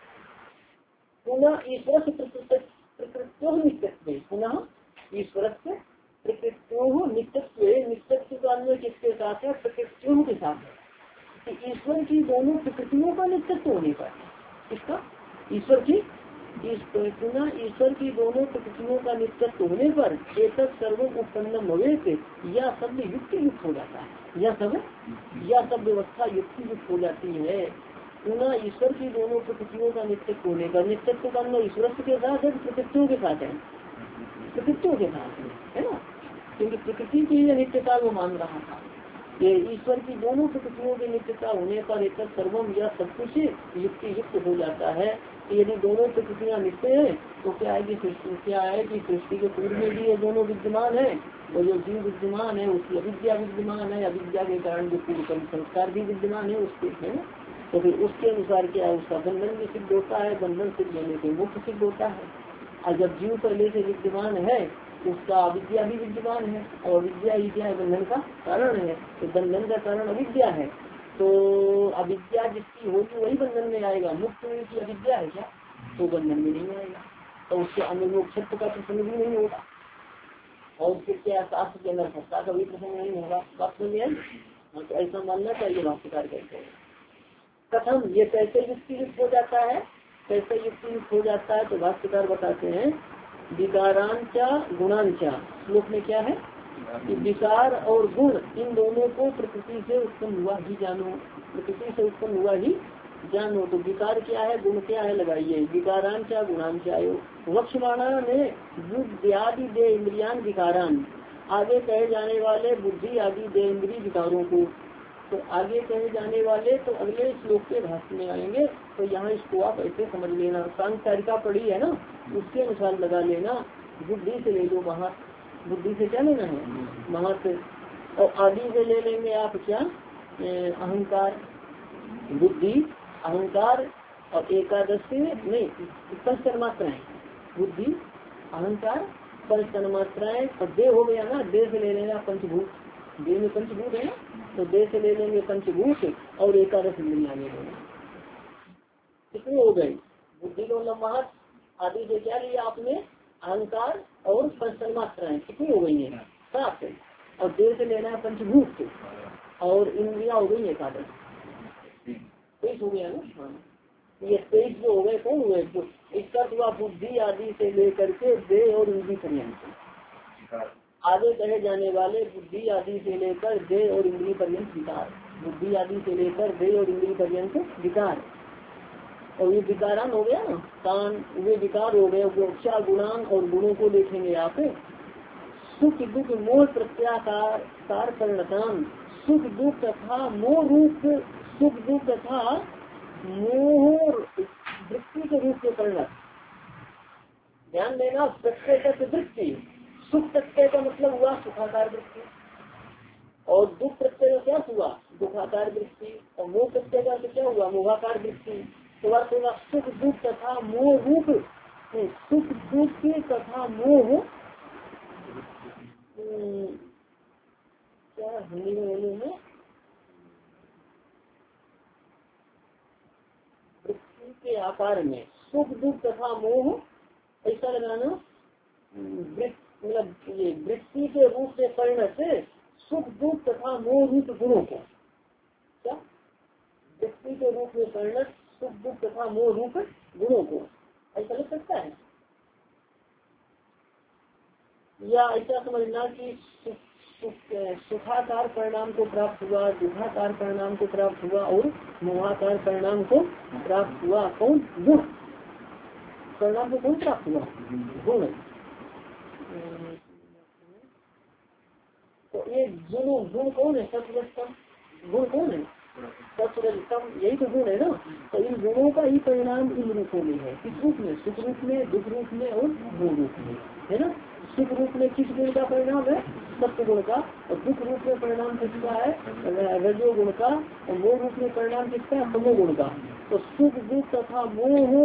पुनः ईश्वर से प्रकृत्यो नित्यत्व पुनः ईश्वर से प्रकृत्यो नित्यत्व नित्यत्व का अन्वय किसके साथ है, प्रकृतियों के साथ है। कि ईश्वर की दोनों प्रकृतियों का नित्यत्व होने पर इसका ईश्वर की पुनः ईश्वर की दोनों प्रकृतियों का नित्यत्व होने पर एक सर्व उत्पन्न भवेत यह शब्द युक्ति युक्त हो जाता है। यह सब यह सब व्यवस्था युक्ति युक्त हो जाती है। पुनः ईश्वर की दोनों प्रकृतियों का नित्यत्व होने पर, नित्यत्व का ईश्वर के साथ है प्रकृतियों के साथ है, प्रकृतियों के साथ है ना, क्योंकि प्रकृति की नित्यता वो मान रहा था। ये ईश्वर की दोनों प्रकृतियों की नित्यता होने पर एक सर्वम या सब कुछ युक्ति युक्त हो जाता है। यदि दोनों प्रकृतियां नित्य है तो क्या है कि सृष्टि क्या है कि सृष्टि के पूर्व में भी ये दोनों विद्यमान है और जो जीव विद्यमान है उसकी अविद्या विद्यमान है, अविद्या के कारण जो पूर्व संस्कार भी विद्यमान है उसके है। तो फिर उसके अनुसार क्या है उसका बंधन भी सिद्ध होता है, बंधन सिद्ध होने से मुक्त सिद्ध होता है। और जब जीव पहले से विद्यमान है उसका अविद्या भी विद्यमान है और अविद्या ही क्या है बंधन का कारण है। तो बंधन का कारण अविद्या है, तो अविद्या जिसकी होगी वही बंधन में आएगा। मुक्त होने की अविद्या है क्या तो बंधन में नहीं आएगा, तो उसके अनुमोक्षत्व का प्रसंग भी नहीं होगा और फिर क्या शास्त्र के अंदर सत्ता का भी प्रसंग नहीं होगा। बात समझ आई? तो ऐसा मानना चाहिए भाष्यकार कहते हैं। कथम ये कैसे युक्ति युक्त हो जाता है, कैसे युक्ति युक्त हो जाता है तो भाष्यकार बताते हैं विकारांचा गुणांचा। श्लोक में क्या है कि विकार और गुण इन दोनों को प्रकृति से उत्पन्न हुआ ही जानो, प्रकृति से उत्पन्न हुआ ही जानो। तो विकार क्या है गुण क्या है लगाइए, विकारांचा गुणांचा। वक्षमाणा में बुद्धि आदि दे इंद्रियान विकारान, आगे कहे जाने वाले बुद्धि आदि दे इंद्रिय विकारों को। तो आगे कहे जाने वाले तो अगले श्लोक के भाष्य में आएंगे, तो यहाँ इसको आप ऐसे समझ लेना। सांख्यकारिका पढ़ी है ना, उसके अनुसार लगा लेना। बुद्धि से ले लो महा, बुद्धि से क्या लेना है महा से, और आदि से ले लेंगे आप क्या अहंकार, बुद्धि अहंकार और एकादशी नहीं पंच तन्मात्राएं, बुद्धि अहंकार पंच तन्मात्राएं और देह हो गया ना, देह से ले लेना पंचभूत, देह में पंचभूत है ना, तो देह से ले लेंगे पंचभूत और एकादश इंद्रियां ले लेंगे। कितनी हो गई बुद्धि को लम्बाहट, आदि से क्या लिया आपने अहंकार और पंच तन्मात्राएं, कितनी हो गई है सात, और देह से लेना है पंचभूत और इंद्रिया हो गई एकादश, तेईस हो गया ना। हाँ ये तेईस जो हो गए कौन हुए, इसका हुआ बुद्धि आदि से लेकर के देह और इंद्रिय पर्यंत। आगे कहे जाने वाले बुद्धि आदि से लेकर देह और इंद्रिय पर्यंत विकार, बुद्धि आदि से लेकर देह और इंद्रिय पर्यंत विकार, और ये विकारान हो गया ना कान, वे विकार हो गए। गोक्षा गुणान और गुणों को देखेंगे आप, सुख दुख मोह प्रत्याकार कार परिणतान, सुख दुख तथा मोह रूप, सुख दुख तथा मोह वृत्ति के रूप में परिणत। ध्यान देना, प्रत्यय का वृत्ति, सुख प्रत्यय का मतलब हुआ सुखाकार वृत्ति, और दुख प्रत्यय का क्या हुआ दुखाकार वृत्ति, और मोह प्रत्यय का क्या हुआ मोहाकार वृत्ति। तो अर्थ होगा सुख दुख तथा मोह रूप, सुख दुख तथा मोह क्या हिंदी में बोले में वृत्ति के आकार में सुख दुख तथा मोह, ऐसा लगाना मतलब ये वृत्ति के रूप से परिणत सुख दुख तथा मोह रूप गुणों को, क्या वृत्ति के रूप में परिणत सुख दुख तथा मोह रूप गुणों को, ऐसा लग सकता है। या ऐसा समझना कि सुखाकार परिणाम को प्राप्त हुआ, दुखाकार परिणाम को प्राप्त हुआ और मोहाकार परिणाम को प्राप्त हुआ। कौन गुण परिणाम को कौन प्राप्त हुआ गुण। तो ये गुण गुण कौन है सत्वरजतम, गुण कौन है सत्वरजतम, यही तो गुण है ना। तो इन गुणों का ही परिणाम इन रूपों में है, किस रूप में सुख रूप में, दुख रूप में और मोह रूप में, है ना। सुख रूप में किस गुण का परिणाम है सत्य गुण का, और दुख रूप में परिणाम किसका है रजो गुण का, और मोह रूप में परिणाम किसका है तमो गुण का। तो सुख दुख तथा मोह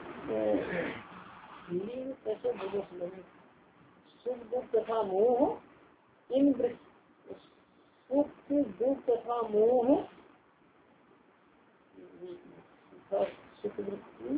कैसे सुख दुख तथा मोह, इन सुख दुख तथा मोह सुख वृत्ति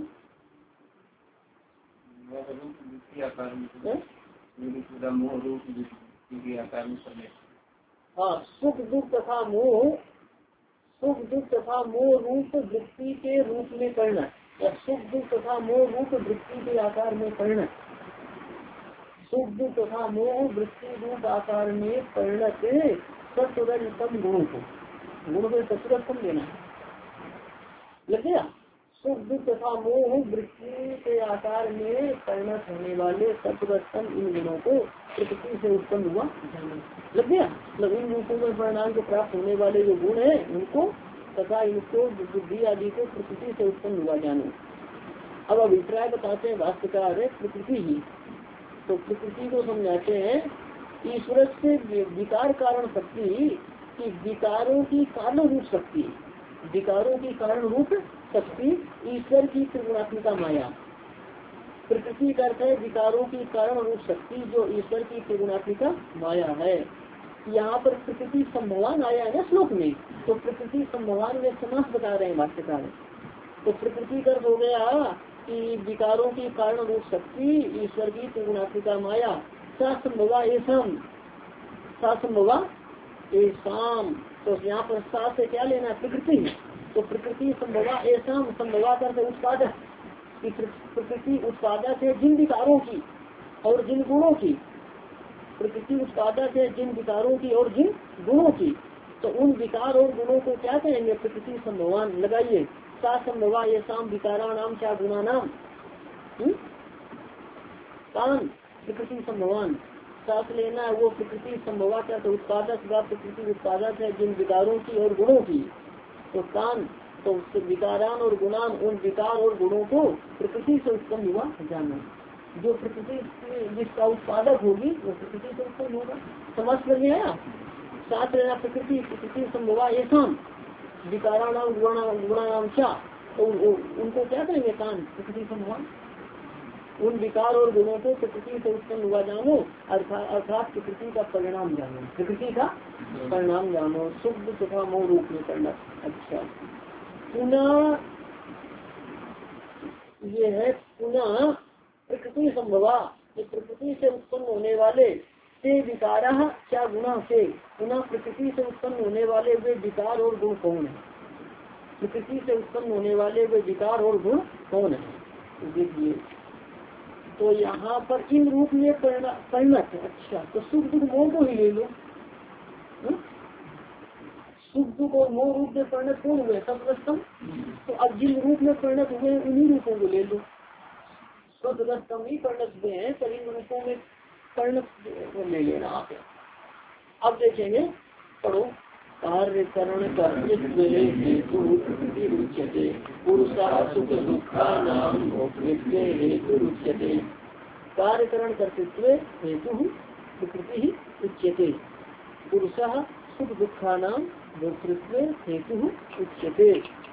हाँ सुख दुख तथा मोह, सुख दुख तथा मोह रूप वृत्ति के रूप में परिणत, या सुख दुख तथा मोह रूप वृत्ति के आकार में परिणत, सुख दुख तथा मोह वृत्ति रूप आकार में परिणत सत्वरजतम गुणों को, गुण को सत्वरजतम लेना लग गया। सुख दुख तथा मोह वृत्ति के आकार में परिणत होने वाले सत्वरजतम इन गुणों को प्रकृति से उत्पन्न हुआ लग गया। मतलब इन रूपों में परिणाम को प्राप्त होने वाले जो गुण है उनको तथा इनको बुद्धि आदि को प्रकृति से उत्पन्न हुआ जानो। अब अभिप्राय बताते हैं भाष्यकार है प्रकृति ही। तो प्रकृति को समझाते हैं ईश्वर से विकार कारण शक्ति की विकारों की कारण रूप शक्ति, विकारों की कारण रूप शक्ति ईश्वर की त्रिगुणात्मिका माया। प्रकृति का अर्थ है विकारों की कारण रूप शक्ति जो ईश्वर की त्रिगुणात्मिका माया है। यहाँ पर प्रकृति संभवान आया है ना श्लोक में, तो प्रकृति संभवान में समास बता रहे हैं भाष्यकार। तो प्रकृति का अर्थ हो गया कि विकारों की कारण रूप शक्ति ईश्वर की त्रिगुणात्मिका माया। सा संभवा एसाम, सा संभवा एसाम। तो यहाँ पर सा से क्या लेना है प्रकृति। तो प्रकृति संभवा एसाम, संभवा करते उत्पादक, प्रकृति उत्पादक है जिन विकारों की और जिन गुणों की। प्रकृति उत्पादक है जिन विकारों की और जिन गुणों की। तो उन विकार और गुणों को क्या कहेंगे प्रकृति संभवान। लगाइए सा संभवा ये शाम विकारा नाम क्या गुणा नाम कान प्रकृति संभवान। साथ लेना है वो प्रकृति संभवा क्या तो उत्पादक व प्रकृति उत्पादक है जिन विकारों की और गुणों की। तो कान तो विकारान और गुणान उन विकार और गुणों को प्रकृति से उत्पन्न हुआ जाना। जो प्रकृति जिसका उत्पादक होगी वो प्रकृति से उत्पन्न होगा। समझ कर आया। साथ लेना प्रकृति प्रकृति संभवा ये शाम विकारा नाम गुणा नाम क्या। तो उनको क्या करेंगे कान प्रकृति संभवान। उन विकार और गुणों को प्रकृति से उत्पन्न हुआ जानो अर्थात प्रकृति का परिणाम जानो, प्रकृति का परिणाम जानो शुद्ध तथा मोह रूप में करना। अच्छा पुनः ये है पुनः प्रकृति संभवा प्रकृति से उत्पन्न होने वाले से विकारा क्या गुणा से। पुनः प्रकृति से उत्पन्न होने वाले वे विकार और गुण कौन है। प्रकृति से उत्पन्न होने वाले वे विकार और गुण कौन है देखिए। तो यहाँ पर इन रूप में परिणत। अच्छा तो सुख दुख मोह को ही ले लो। सुख दुख और मोह रूप में परिणत कौन हुए सत्वस्तम। तो अब जिन रूप में परिणत हुए उन्हीं रूपों को ले लो। सत्वस्तम ही परिणत हुए हैं पर इन रूपों में परिणत ले लेना आप। अब देखेंगे पढ़ो कार्य करण हेतु पुरुषा सुख दुखा नाम हेतु उच्यते। कार्यकरण कर्तृत्व हेतु प्रकृति ही उच्यते। पुरुषा सुख दुखा नाम भोक्तृत्व हेतु उच्यते।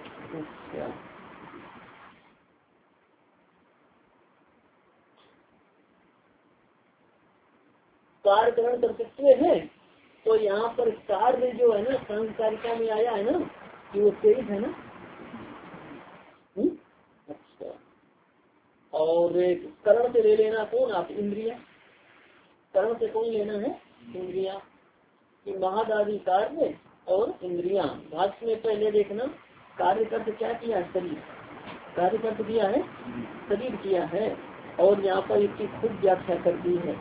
कार्यकरण कर्तृत्व है तो यहाँ पर कार्य जो है ना संस्कारिका में आया है ना कि वो तेईस है ना। हुँ? अच्छा और करण से ले लेना कौन आप इंद्रिया। करण से कौन लेना है इंद्रिया कि महादादी कार्य और इंद्रिया। भाष्य में पहले देखना कार्य कर्त क्या किया है शरीर। कार्य कर्त किया है शरीर किया है और यहाँ पर इसकी खुद व्याख्या कर दी है।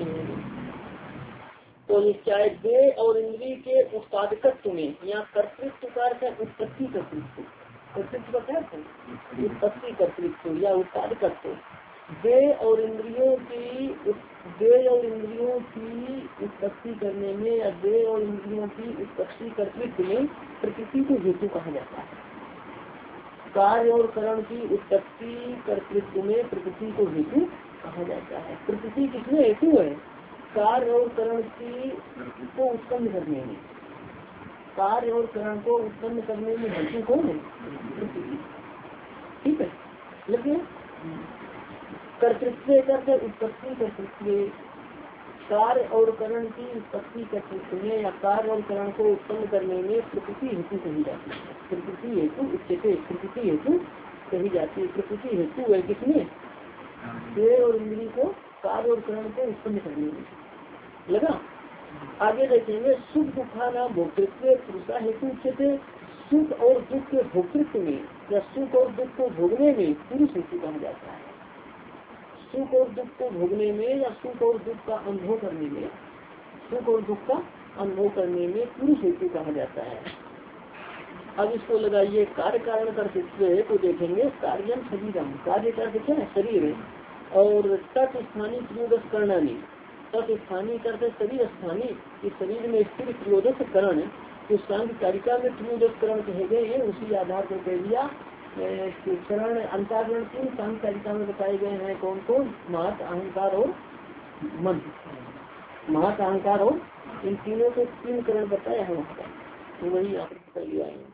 तो ये चाहे देह और इंद्रिय के उत्पादकत्व में यहाँ कर्तृत्व का अर्थ है उत्पत्ति कर्तृत्व। कर्तृत्व का क्या है उत्पत्ति कर्तृत्व या उत्पादकत्व। देह और इंद्रियों की देह और इंद्रियों की उत्पत्ति करने में या देह और इंद्रियों की उत्पत्ति कर्तृत्व में प्रकृति को हेतु कहा जाता है। कार्य और करण की उत्पत्ति कर्तृत्व में प्रकृति को हेतु कहा जाता है। प्रकृति किसमें हेतु है कार्य और करण की को उत्पन्न करने में। कार्य और करण को उत्पन्न करने में हेतु कौन है ठीक है। लेकिन कर्तृत्व करके उत्पत्ति कर्तृत्व कार्य और करण की उत्पत्ति कर्तृत्व में या कार्य और करण को उत्पन्न करने में प्रकृति हेतु कही जाती है। प्रकृति हेतु उच्चते प्रकृति हेतु कही जाती है। प्रकृति हेतु है किसमें देह और इंद्रिय को कार्य और करण को उत्पन्न करने में लगा। आगे देखेंगे सुख दुखा नाम भोक्तृत्व पुरुषा हेतु उच्चते। सुख और दुख के भोक्तृत्व में या सुख और दुख को भोगने में पुरुष हेतु कहा जाता है। सुख और दुख को भोगने में या सुख और दुख का अनुभव करने में सुख और दुख का अनुभव करने में पुरुष हेतु कहा जाता है। अब इसको लगाइए कार्य कारण कर्तृत्व है तो देखेंगे कार्यम शरीरम। कार्य का क्या है शरीर और तत्स्थानीय प्रयोगस करना नहीं तत्स्थानी करते शरीर स्थानीय, इस शरीर में स्थिर त्रियोदश करण जो सांख्य कारिका में त्रियोदश करण कहे गए हैं उसी आधार पर कह दिया। करण अंतःकरण तीन सांख्य कारिका में बताए गए हैं, कौन कौन? महत, अहंकार और मन। महत, अहंकार और इन तीनों को तीन करण बताया है वहाँ, तो वही आप कर लिया है।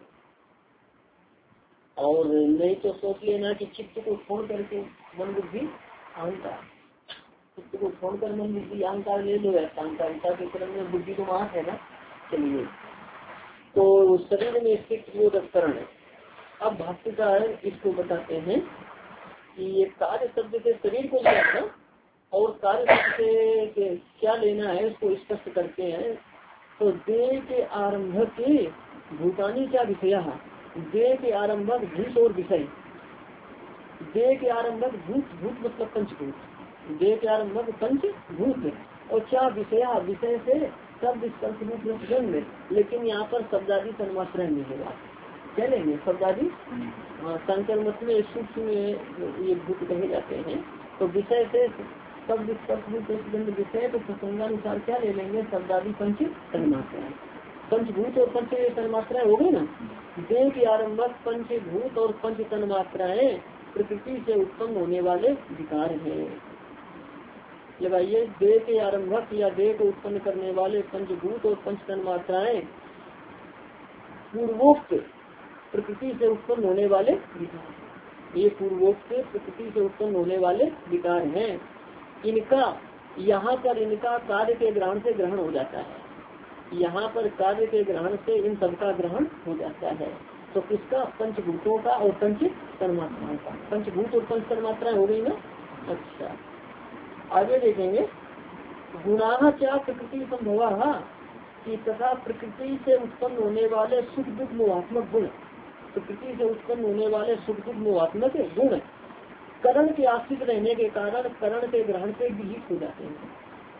और नहीं तो सोच लेना कि चित्त को छोड़ करके मन बुद्धि अहंकार, चित्त को छोड़कर मन बुद्धि अहंकार ले लो, अहंकारिता के क्रम में बुद्धि तो महत है ना। चलिए, तो शरीर में इसके त्रियोदश करण है। अब भाष्यकार इसको बताते हैं कि ये कार्य शब्द से शरीर को लिया था और कार्य शब्द से क्या लेना है उसको स्पष्ट करते हैं। तो देह के आरंभक के भूतानी क्या विषय, देह के आरंभक भूत और विषय, देह के आरंभक भूत, भूत मतलब पंचभूत, देह के आरंभक पंचभूत और क्या विषय, विषय से शब्द स्पर्श रूप रसगंध, लेकिन यहाँ पर शब्दादि तन्मात्रा नहीं होगा। क्या लेंगे? शब्दादि। शंकर मत में सूक्ष्म ये भूत कहे जाते हैं। तो विषय से शब्द स्पर्श रूप रसगंध विषय, तो प्रसंगानुसार क्या ले लेंगे? शब्दादि पंच तन्मात्राएं, पंचभूत और पंच तन्मात्राएं हो गई ना। देह के आरंभक पंचभूत और पंच तन्मात्राएं प्रकृति से उत्पन्न होने वाले विकार हैं। लगाइए, देह के आरंभक या देह को उत्पन्न करने वाले पंचभूत और पंच तन्मात्राएं पूर्वोक्त प्रकृति से उत्पन्न होने वाले विकार, ये पूर्वोक्त प्रकृति से उत्पन्न होने वाले विकार हैं। इनका यहाँ पर इनका कार्य के ग्रहण से ग्रहण हो जाता है, यहाँ पर कार्य के ग्रहण से इन सबका ग्रहण हो जाता है। तो किसका? पंचभूतों का और पंच तन्मात्राओं का। पंचभूत और पंच तन्मात्राएं हो गई ना। अच्छा, आगे देखेंगे। गुणाह क्या प्रकृति संभवा कि तथा प्रकृति से उत्पन्न होने वाले सुख दुख मोहात्मक गुण, प्रकृति से उत्पन्न होने वाले सुख दुख मोहात्मक गुण करण के आश्रित रहने के कारण करण के ग्रहण से विहित हो जाते हैं।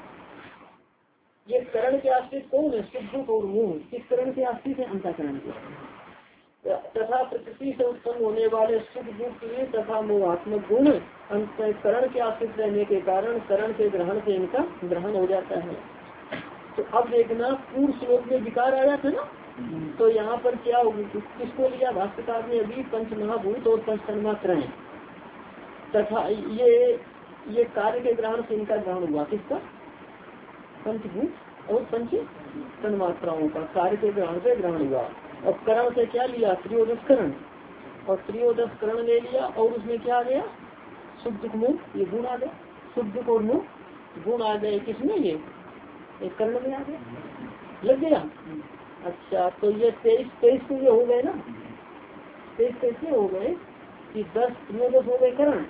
ये करण के आश्रित कौन है? सुख दुख और मोह किस करण के आश्रित है? अंतःकरण के। तथा प्रकृति से उत्पन्न होने वाले सुख दुख तथा मोहात्मक गुण करण के आश्रित रहने के कारण करण के ग्रहण से इनका ग्रहण हो जाता है। तो अब देखना, पूर्व श्लोक में विकार आया था ना, तो यहाँ पर क्या होगी? किसको लिया भाष्यकार ने? अभी पंच महाभूत और पंच तन्मात्राएं तथा ये ये कार्य के ग्रहण से इनका ग्रहण हुआ। किसका? पंचभूत और पंच तन्मात्राओं का कार्य के ग्रहण से ग्रहण हुआ। और करण से क्या लिया? त्रियोदश करण, और त्रियोदश करण ले लिया और उसमें क्या आ गया? सुख दुख मोह, ये गुण आ गए। सुख दुख और मोह गुण आ गए किसमें? ये एक कर्ण में आ गया, लग गया। अच्छा, तो ये तेईस तेईस तो ये हो गए ना, तेईस कैसे हो गए कि दस त्रियोदश हो गए करण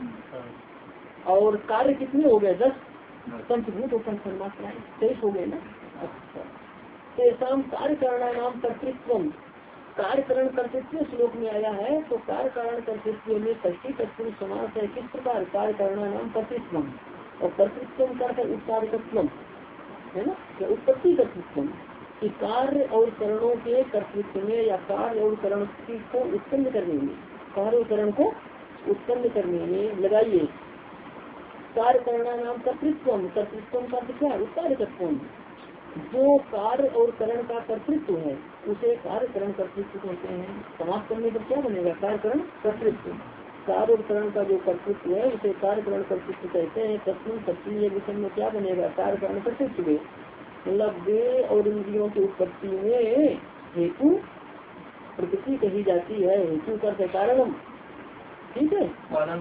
और कार्य कितने हो गए? दस पंचभूत और पंच तन्मात्राएं, तेईस हो गए ना। अच्छा, तेसाम कार्य करना नाम कर्तृत्व, कार्य करण कर्तृत्व श्लोक में आया है। तो कार्य कारण कर्तृत्व में षष्ठी तत्पुरुष समास है। किस प्रकार? कार्य करना नाम कर्तृत्व, और कर्तृत्व कर उत्पादकत्व है ना, या उत्पत्ति कर्तृत्व कि कार्य और करणों के कर्तृत्व में या कार्य और करण को उत्पन्न करने में, कार्य और करण को उत्पन्न करने में लगाइए। कार्य करना नाम कर्तृत्व, कर्तृत्व का क्या? उत्पादकत्व। जो कार्य और करण का कर्तृत्व है उसे कार्य करण कर्तृत्व कहते हैं। समाप्त करने पर क्या बनेगा? कार्य करण कर्तृत्व। कार्य और करण का जो कर्तृत्व है उसे कार्य करण कर्तृत्व कहते हैं। तत्व सत्य विषय में क्या बनेगा? कार्य करण कर्तृत्व। मतलब देह और इंद्रियों की उत्पत्ति में हेतु प्रकृति कही जाती है। हेतु करते कारणम, ठीक है,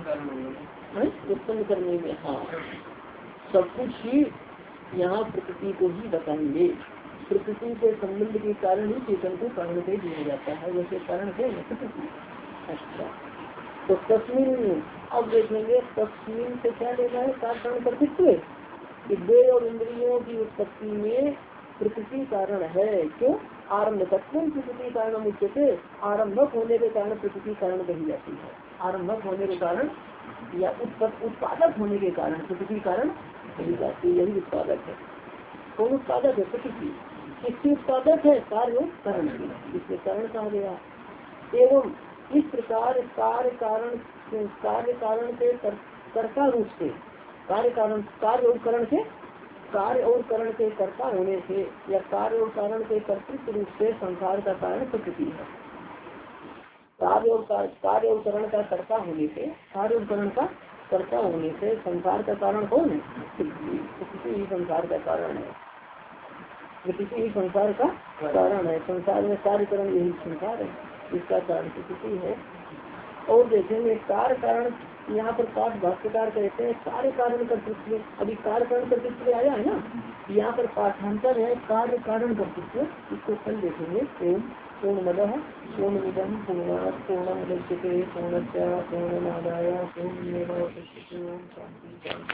उत्पन्न करने में। हाँ, सब कुछ ही यहाँ प्रकृति को ही बताएंगे। प्रकृति के संबंध के कारण ही चेतन को कारण से दिया जाता है, वैसे कारण है प्रकृति। अच्छा, तो तस्मीन अब देखेंगे, तस्मीन से क्या लेना है? कारण कर्तृत्व। देह और इंद्रियों की उत्पत्ति में प्रकृति कारण है। क्यों? आरम्भ तत्व प्रकृति कारण मुख्य, आरंभक होने के कारण प्रकृति कारण कही जाती है। आरंभक होने के कारण या उत्पादक होने के कारण प्रकृति कारण कही जाती है। यही उत्पादक है। कौन उत्पादक है? प्रकृति। किसकी उत्पादक है? कार्य कारण की, इसलिए कारण कहा गया। एवं इस प्रकार कार्य कारण कार्य कारण के कर्ता रूप से, कार्य कारण कार्य और करण के कार्य और करण के कर्ता होने से या कार्य और कारण के कर्तृत्व रूप से संसार का कारण प्रकृति है। कार्य और कार्य और करण का कर्ता होने से कार्य और करण का कर्ता होने से संसार का कारण कौन है? प्रकृति ही संसार का कारण है। प्रकृति ही संसार का कारण है। संसार में कार्य करण यही संसार है, इसका कारण प्रकृति है। और देखेंगे कार्य कारण, यहाँ पर पाठ भाष्यकार कहते हैं कार्य कारण कर्तृत्व। अभी कार्य कारण कर्तृत्व आया है ना, यहाँ पर पाठांतर है कार्य कारण कर्तृत्व। इसको कल देखेंगे। ओम पूर्णमदः पूर्णमिदं पूर्णात् पूर्णमुदच्यते पूर्णस्य पूर्णमादाय पूर्णमेवावशिष्यते।